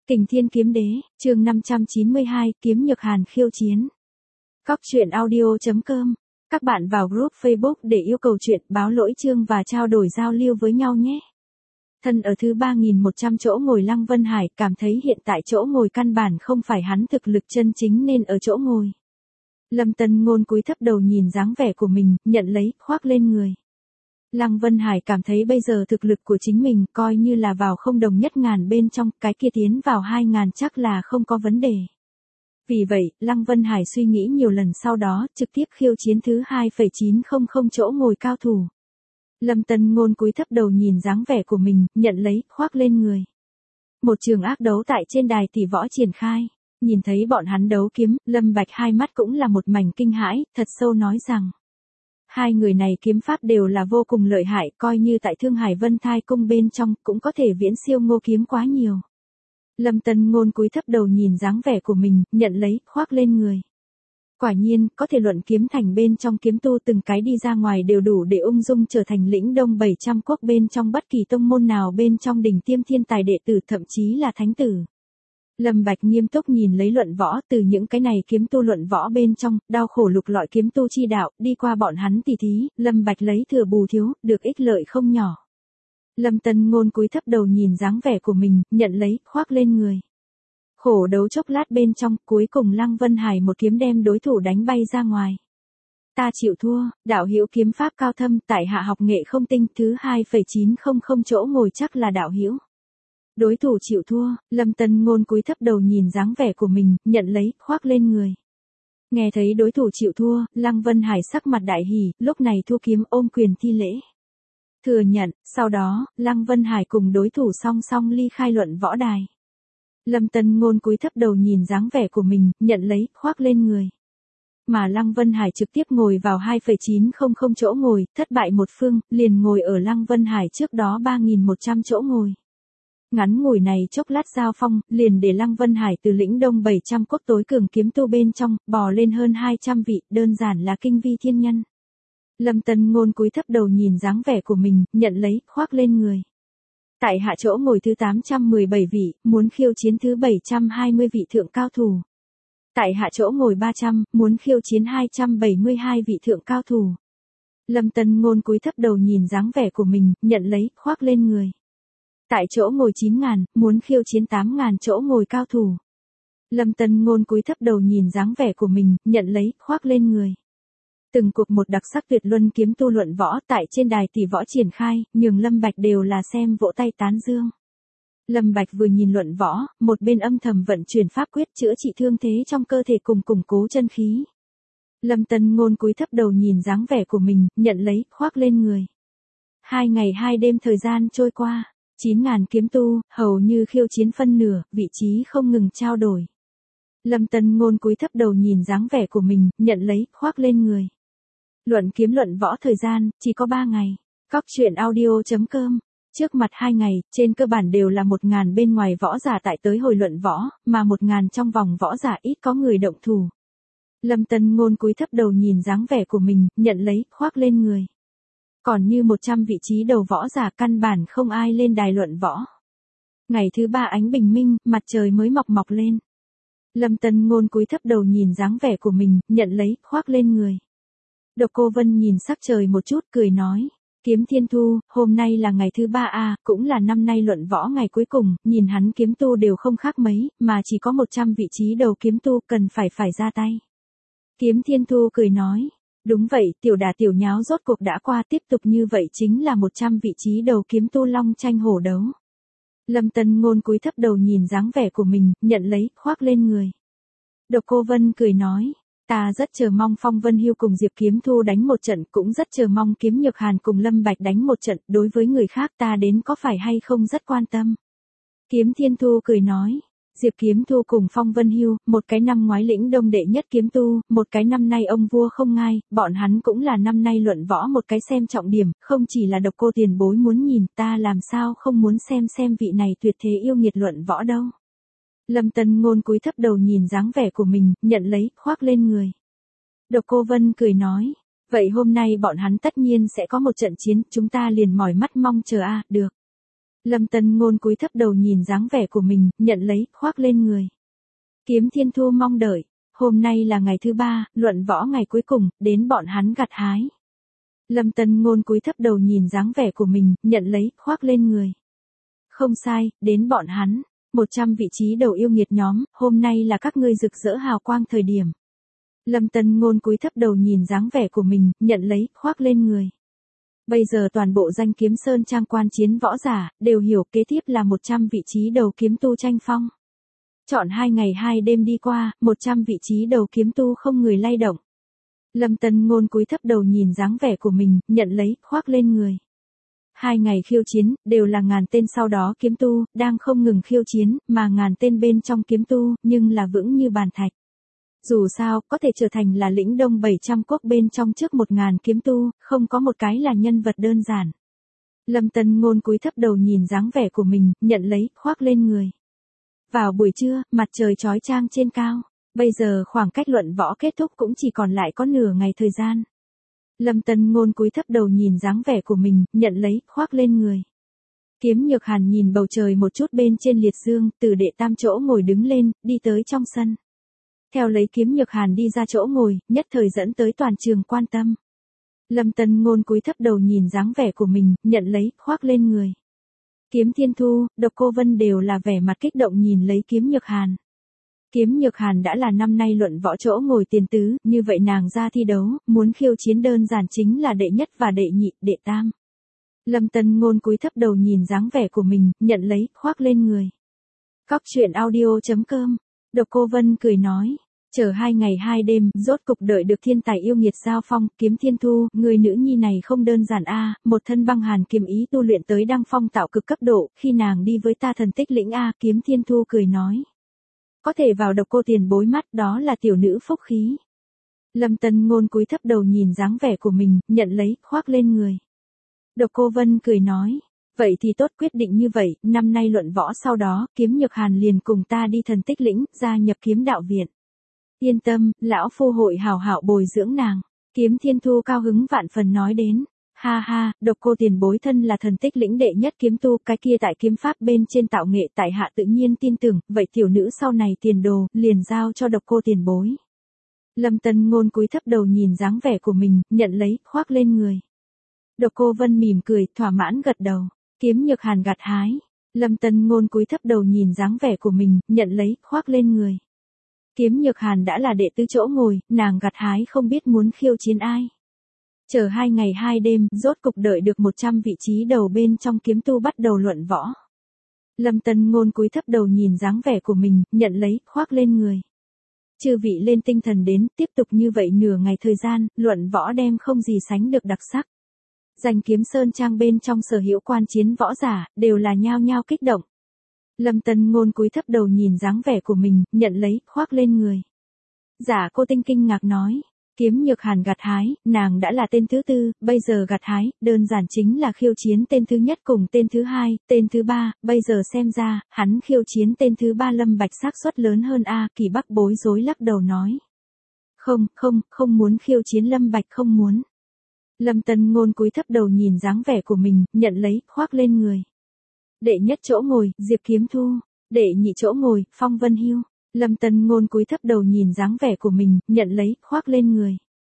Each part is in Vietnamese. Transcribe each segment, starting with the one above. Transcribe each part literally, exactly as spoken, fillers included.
Kình Thiên Kiếm Đế, chương năm trăm chín mươi hai, Kiếm Nhược Hàn khiêu chiến. Cóc truyện audio chấm com. Các bạn vào group Facebook để yêu cầu chuyện, báo lỗi chương và trao đổi giao lưu với nhau nhé. Thân ở thứ ba nghìn một trăm chỗ ngồi Lăng Vân Hải cảm thấy hiện tại chỗ ngồi căn bản không phải hắn thực lực chân chính nên ở chỗ ngồi. Lâm Tân Ngôn cúi thấp đầu nhìn dáng vẻ của mình, nhận lấy, khoác lên người. Lăng Vân Hải cảm thấy bây giờ thực lực của chính mình coi như là vào không đồng nhất ngàn bên trong, cái kia tiến vào hai ngàn chắc là không có vấn đề. Vì vậy, Lăng Vân Hải suy nghĩ nhiều lần sau đó, trực tiếp khiêu chiến thứ hai phẩy chín không không chỗ ngồi cao thủ. Lâm Tân Ngôn cúi thấp đầu nhìn dáng vẻ của mình, nhận lấy, khoác lên người. Một trường ác đấu tại trên đài tỷ võ triển khai. Nhìn thấy bọn hắn đấu kiếm, Lâm Bạch hai mắt cũng là một mảnh kinh hãi, thật sâu nói rằng. Hai người này kiếm pháp đều là vô cùng lợi hại, coi như tại Thương Hải Vân Thai Cung bên trong, cũng có thể viễn siêu Ngô Kiếm quá nhiều. Lâm Tân Ngôn cúi thấp đầu nhìn dáng vẻ của mình, nhận lấy, khoác lên người. Quả nhiên, có thể luận kiếm thành bên trong kiếm tu từng cái đi ra ngoài đều đủ để ung dung trở thành lĩnh đông bảy trăm quốc bên trong bất kỳ tông môn nào bên trong đỉnh tiêm thiên tài đệ tử thậm chí là thánh tử. Lâm Bạch nghiêm túc nhìn lấy luận võ, từ những cái này kiếm tu luận võ bên trong, đau khổ lục lọi kiếm tu chi đạo, đi qua bọn hắn tỉ thí, Lâm Bạch lấy thừa bù thiếu, được ích lợi không nhỏ. Lâm Tân Ngôn cúi thấp đầu nhìn dáng vẻ của mình, nhận lấy, khoác lên người. Khổ đấu chốc lát bên trong, cuối cùng Lăng Vân Hải một kiếm đem đối thủ đánh bay ra ngoài. Ta chịu thua, đạo hữu kiếm pháp cao thâm, tại hạ học nghệ không tinh, thứ hai phẩy chín không không chỗ ngồi chắc là đạo hữu. Đối thủ chịu thua, Lâm Tân Ngôn cúi thấp đầu nhìn dáng vẻ của mình, nhận lấy, khoác lên người. Nghe thấy đối thủ chịu thua, Lăng Vân Hải sắc mặt đại hỉ, lúc này thu kiếm ôm quyền thi lễ. Thừa nhận, sau đó, Lăng Vân Hải cùng đối thủ song song ly khai luận võ đài. Lâm Tân Ngôn cúi thấp đầu nhìn dáng vẻ của mình, nhận lấy, khoác lên người. Mà Lăng Vân Hải trực tiếp ngồi vào hai phẩy chín không không chỗ ngồi, thất bại một phương, liền ngồi ở Lăng Vân Hải trước đó ba nghìn một trăm chỗ ngồi. Ngắn ngủi này chốc lát giao phong, liền để Lăng Vân Hải từ lĩnh đông bảy trăm quốc tối cường kiếm tu bên trong, bò lên hơn hai trăm vị, đơn giản là kinh vi thiên nhân. Lâm Tân Ngôn cúi thấp đầu nhìn dáng vẻ của mình, nhận lấy, khoác lên người. Tại hạ chỗ ngồi thứ tám trăm mười bảy vị, muốn khiêu chiến thứ bảy trăm hai mươi vị thượng cao thủ. Tại hạ chỗ ngồi ba trăm, muốn khiêu chiến hai trăm bảy mươi hai vị thượng cao thủ. Lâm Tân Ngôn cúi thấp đầu nhìn dáng vẻ của mình, nhận lấy, khoác lên người. Tại chỗ ngồi chín ngàn, muốn khiêu chiến tám ngàn chỗ ngồi cao thủ. Lâm Tân Ngôn cúi thấp đầu nhìn dáng vẻ của mình, nhận lấy, khoác lên người. Từng cuộc một đặc sắc tuyệt luân kiếm tu luận võ tại trên đài tỷ võ triển khai, nhường Lâm Bạch đều là xem vỗ tay tán dương. Lâm Bạch vừa nhìn luận võ, một bên âm thầm vận chuyển pháp quyết chữa trị thương thế trong cơ thể cùng củng cố chân khí. Lâm Tân Ngôn cúi thấp đầu nhìn dáng vẻ của mình, nhận lấy, khoác lên người. Hai ngày hai đêm thời gian trôi qua. chín ngàn kiếm tu, hầu như khiêu chiến phân nửa, vị trí không ngừng trao đổi. Lâm Tân Ngôn cúi thấp đầu nhìn dáng vẻ của mình, nhận lấy, khoác lên người. Luận kiếm luận võ thời gian, chỉ có ba ngày. Cóc truyện audio chấm com. Trước mặt hai ngày, trên cơ bản đều là một ngàn bên ngoài võ giả tại tới hồi luận võ, mà một ngàn trong vòng võ giả ít có người động thủ. Lâm Tân Ngôn cúi thấp đầu nhìn dáng vẻ của mình, nhận lấy, khoác lên người. Còn như một trăm vị trí đầu võ giả căn bản không ai lên đài luận võ. Ngày thứ ba ánh bình minh, mặt trời mới mọc mọc lên. Lâm Tân Ngôn cúi thấp đầu nhìn dáng vẻ của mình, nhận lấy, khoác lên người. Độc Cô Vân nhìn sắc trời một chút, cười nói. Kiếm Thiên Thu, hôm nay là ngày thứ ba a, cũng là năm nay luận võ ngày cuối cùng, nhìn hắn kiếm tu đều không khác mấy, mà chỉ có một trăm vị trí đầu kiếm tu cần phải phải ra tay. Kiếm Thiên Thu cười nói. Đúng vậy, tiểu đà tiểu nháo rốt cuộc đã qua, tiếp tục như vậy chính là một trăm vị trí đầu kiếm tu long tranh hổ đấu. Lâm Tân Ngôn cúi thấp đầu nhìn dáng vẻ của mình, nhận lấy, khoác lên người. Độc Cô Vân cười nói, ta rất chờ mong Phong Vân Hưu cùng Diệp Kiếm Thu đánh một trận, cũng rất chờ mong Kiếm Nhược Hàn cùng Lâm Bạch đánh một trận, đối với người khác ta đến có phải hay không rất quan tâm. Kiếm Thiên Thu cười nói. Diệp Kiếm Thu cùng Phong Vân Hưu, một cái năm ngoái lĩnh đông đệ nhất kiếm tu, một cái năm nay ông vua không ngai, bọn hắn cũng là năm nay luận võ một cái xem trọng điểm, không chỉ là Độc Cô tiền bối muốn nhìn, ta làm sao không muốn xem xem vị này tuyệt thế yêu nghiệt luận võ đâu. Lâm Tân Ngôn cúi thấp đầu nhìn dáng vẻ của mình, nhận lấy, khoác lên người. Độc Cô Vân cười nói, vậy hôm nay bọn hắn tất nhiên sẽ có một trận chiến, chúng ta liền mỏi mắt mong chờ a, được. Lâm Tân Ngôn cúi thấp đầu nhìn dáng vẻ của mình, nhận lấy, khoác lên người. Kiếm Thiên Thu mong đợi, hôm nay là ngày thứ ba, luận võ ngày cuối cùng, đến bọn hắn gặt hái. Lâm Tân Ngôn cúi thấp đầu nhìn dáng vẻ của mình, nhận lấy, khoác lên người. Không sai, đến bọn hắn, một trăm vị trí đầu yêu nghiệt nhóm, hôm nay là các ngươi rực rỡ hào quang thời điểm. Lâm Tân Ngôn cúi thấp đầu nhìn dáng vẻ của mình, nhận lấy, khoác lên người. Bây giờ toàn bộ danh kiếm sơn trang quan chiến võ giả, đều hiểu kế tiếp là một trăm vị trí đầu kiếm tu tranh phong. Chọn hai ngày hai đêm đi qua, một trăm vị trí đầu kiếm tu không người lay động. Lâm Tân Ngôn cúi thấp đầu nhìn dáng vẻ của mình, nhận lấy, khoác lên người. Hai ngày khiêu chiến, đều là ngàn tên sau đó kiếm tu, đang không ngừng khiêu chiến, mà ngàn tên bên trong kiếm tu, nhưng là vững như bàn thạch. Dù sao, có thể trở thành là lĩnh đông bảy trăm quốc bên trong trước một ngàn kiếm tu, không có một cái là nhân vật đơn giản. Lâm Tân Ngôn cúi thấp đầu nhìn dáng vẻ của mình, nhận lấy, khoác lên người. Vào buổi trưa, mặt trời chói chang trên cao. Bây giờ khoảng cách luận võ kết thúc cũng chỉ còn lại có nửa ngày thời gian. Lâm Tân Ngôn cúi thấp đầu nhìn dáng vẻ của mình, nhận lấy, khoác lên người. Kiếm Nhược Hàn nhìn bầu trời một chút bên trên liệt dương, từ đệ tam chỗ ngồi đứng lên, đi tới trong sân. Theo lấy Kiếm Nhược Hàn đi ra chỗ ngồi, nhất thời dẫn tới toàn trường quan tâm. Lâm Tân Ngôn cúi thấp đầu nhìn dáng vẻ của mình, nhận lấy, khoác lên người. Kiếm Thiên Thu, Độc Cô Vân đều là vẻ mặt kích động nhìn lấy Kiếm Nhược Hàn. Kiếm Nhược Hàn đã là năm nay luận võ chỗ ngồi tiền tứ, như vậy nàng ra thi đấu, muốn khiêu chiến đơn giản chính là đệ nhất và đệ nhị, đệ tam. Lâm Tân Ngôn cúi thấp đầu nhìn dáng vẻ của mình, nhận lấy, khoác lên người. Cóc truyện audio chấm com, Độc Cô Vân cười nói, chờ hai ngày hai đêm, rốt cục đợi được thiên tài yêu nghiệt giao phong, Kiếm Thiên Thu, người nữ nhi này không đơn giản a, một thân băng hàn kiếm ý tu luyện tới đăng phong tạo cực cấp độ, khi nàng đi với ta thần tích lĩnh a, Kiếm Thiên Thu cười nói. Có thể vào Độc Cô tiền bối mắt, đó là tiểu nữ phúc khí. Lâm Tân Ngôn cúi thấp đầu nhìn dáng vẻ của mình, nhận lấy, khoác lên người. Độc Cô Vân cười nói, vậy thì tốt, quyết định như vậy, năm nay luận võ sau đó, Kiếm Nhược Hàn liền cùng ta đi thần tích lĩnh, gia nhập kiếm đạo viện. Yên tâm, lão phu hội hảo hảo bồi dưỡng nàng. Kiếm Thiên Thu cao hứng vạn phần nói đến. Ha ha, Độc Cô tiền bối thân là thần tích lĩnh đệ nhất kiếm tu, cái kia tại kiếm pháp bên trên tạo nghệ tại hạ tự nhiên tin tưởng, vậy tiểu nữ sau này tiền đồ, liền giao cho Độc Cô tiền bối. Lâm Tân Ngôn cúi thấp đầu nhìn dáng vẻ của mình, nhận lấy, khoác lên người. Độc Cô Vân mỉm cười, thỏa mãn gật đầu. Kiếm Nhược Hàn gặt hái. Lâm Tân Ngôn cúi thấp đầu nhìn dáng vẻ của mình, nhận lấy, khoác lên người. Kiếm Nhược Hàn đã là đệ tứ chỗ ngồi, nàng gặt hái không biết muốn khiêu chiến ai. Chờ hai ngày hai đêm, rốt cục đợi được một trăm vị trí đầu bên trong kiếm tu bắt đầu luận võ. Lâm Tân Ngôn cúi thấp đầu nhìn dáng vẻ của mình, nhận lấy, khoác lên người. Chư vị lên tinh thần đến, tiếp tục như vậy nửa ngày thời gian, luận võ đem không gì sánh được đặc sắc. Danh kiếm sơn trang bên trong sở hữu quan chiến võ giả, đều là nhao nhao kích động. Lâm Tân Ngôn cúi thấp đầu nhìn dáng vẻ của mình, nhận lấy, khoác lên người. Giả Cô Tinh kinh ngạc nói, Kiếm Nhược Hàn gặt hái, nàng đã là tên thứ tư, bây giờ gặt hái, đơn giản chính là khiêu chiến tên thứ nhất cùng tên thứ hai, tên thứ ba, bây giờ xem ra, hắn khiêu chiến tên thứ ba Lâm Bạch xác suất lớn hơn a, Kỳ Bắc bối rối lắc đầu nói. Không, không, không muốn khiêu chiến Lâm Bạch không muốn. Lâm Tân Ngôn cúi thấp đầu nhìn dáng vẻ của mình, nhận lấy, khoác lên người. Đệ nhất chỗ ngồi, Diệp Kiếm Thu. Đệ nhị chỗ ngồi, Phong Vân Hưu. Lâm Tân Ngôn cúi thấp đầu nhìn dáng vẻ của mình, nhận lấy, khoác lên người.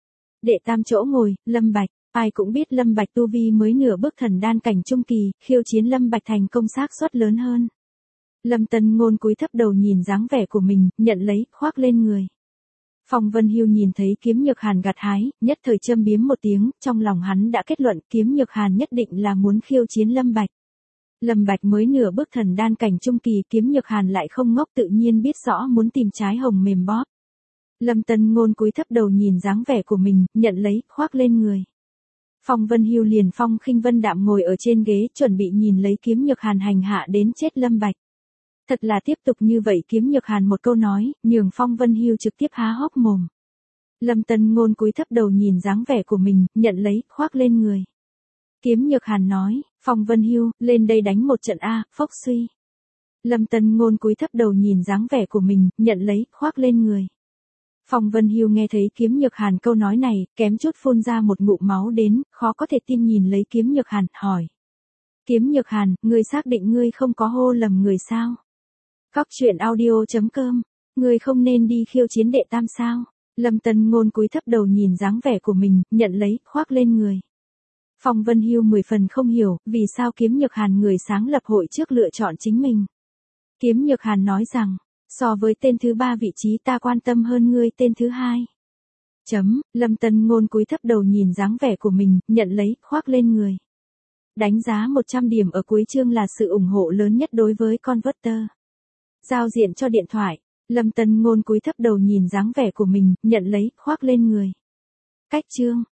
Đệ tam chỗ ngồi, Lâm Bạch. Ai cũng biết Lâm Bạch tu vi mới nửa bước thần đan cảnh trung kỳ, khiêu chiến Lâm Bạch thành công xác suất lớn hơn. Lâm Tân Ngôn cúi thấp đầu nhìn dáng vẻ của mình, nhận lấy, khoác lên người. Phong Vân Hưu nhìn thấy Kiếm Nhược Hàn gặt hái, nhất thời châm biếm một tiếng, trong lòng hắn đã kết luận Kiếm Nhược Hàn nhất định là muốn khiêu chiến Lâm Bạch. Lâm Bạch mới nửa bước thần đan cảnh trung kỳ, Kiếm Nhược Hàn lại không ngốc, tự nhiên biết rõ muốn tìm trái hồng mềm bóp. Lâm Tân Ngôn cúi thấp đầu nhìn dáng vẻ của mình, nhận lấy, khoác lên người. Phong Vân Hưu liền phong khinh vân đạm ngồi ở trên ghế, chuẩn bị nhìn lấy Kiếm Nhược Hàn hành hạ đến chết Lâm Bạch. Thật là tiếp tục như vậy, Kiếm Nhược Hàn một câu nói, nhường Phong Vân Hưu trực tiếp há hốc mồm. Lâm Tân Ngôn cúi thấp đầu nhìn dáng vẻ của mình, nhận lấy, khoác lên người. Kiếm Nhược Hàn nói, Phong Vân Hưu, lên đây đánh một trận a, phốc suy. Lâm Tân Ngôn cúi thấp đầu nhìn dáng vẻ của mình, nhận lấy, khoác lên người. Phong Vân Hưu nghe thấy Kiếm Nhược Hàn câu nói này, kém chút phun ra một ngụm máu đến, khó có thể tin nhìn lấy Kiếm Nhược Hàn, hỏi. Kiếm Nhược Hàn, ngươi xác định ngươi không có hô lầm người sao? Cóc truyện audio.com, ngươi không nên đi khiêu chiến đệ tam sao? Lâm Tân Ngôn cúi thấp đầu nhìn dáng vẻ của mình, nhận lấy, khoác lên người. Phong Vân Hưu mười phần không hiểu, vì sao Kiếm Nhược Hàn người sáng lập hội trước lựa chọn chính mình. Kiếm Nhược Hàn nói rằng, so với tên thứ ba vị trí ta quan tâm hơn ngươi tên thứ hai. Chấm, Lâm Tân Ngôn cúi thấp đầu nhìn dáng vẻ của mình, nhận lấy, khoác lên người. Đánh giá một trăm điểm ở cuối chương là sự ủng hộ lớn nhất đối với Converter. Giao diện cho điện thoại, Lâm Tân Ngôn cúi thấp đầu nhìn dáng vẻ của mình, nhận lấy, khoác lên người. Cách chương,